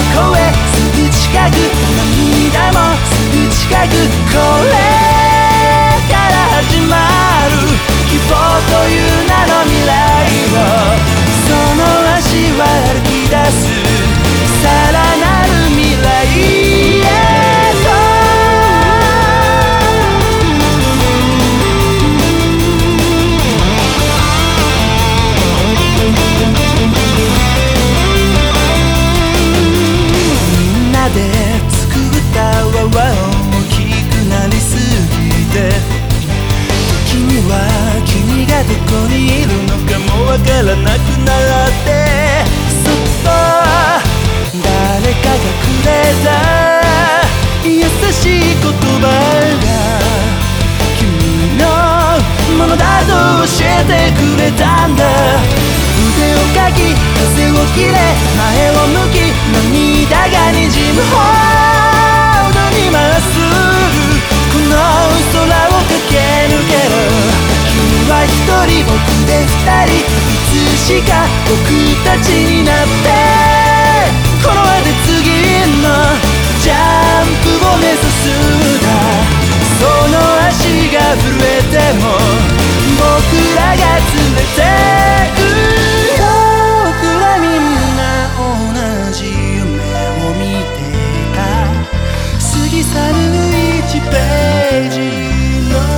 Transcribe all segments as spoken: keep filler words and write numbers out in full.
声すぐ近く、涙もすぐ近く、これから始まる希望という名の未来を、その足は歩き出すさらなる未来へと。みんなで作った輪は大きくなりすぎて、時には君がどこにいるのかもわからなくなって、そっと誰かがくれた優しい言葉が君のものだと教えてくれたんだ。腕をかき風を切れ前を向き、涙がにじむほどにまっすぐこの空を駆け抜ける。君は一人僕で二人、いつしか僕たちになって、この輪で次のジャンプを目指すんだ。その足が震えても僕らが連れてくよ。僕らみんな同じ夢を見てた、過ぎ去るいちページの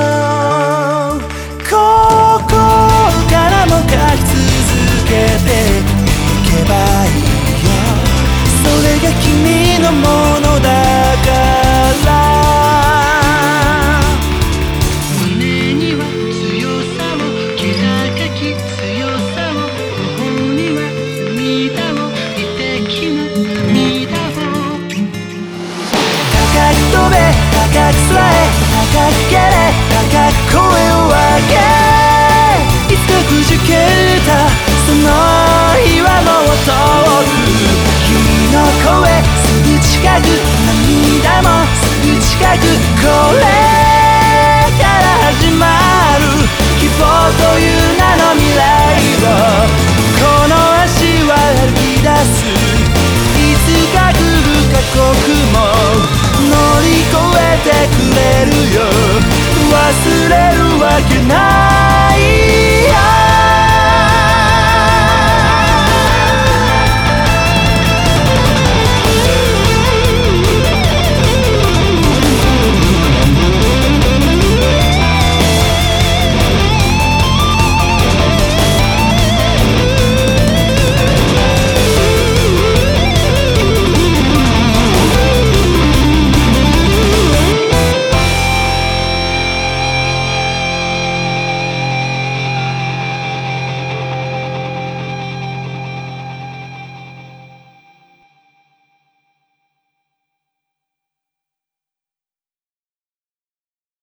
ここからも書き続けていけばいいよ。それが君のものだから胸には強さを気高き強さを、頬には涙を美的な涙を。高く飛べ高く空へ高く蹴れ高く声を上げ、いつかくじけたその日はもう遠く。君の声すぐ近く涙もすぐ近く、これから始まる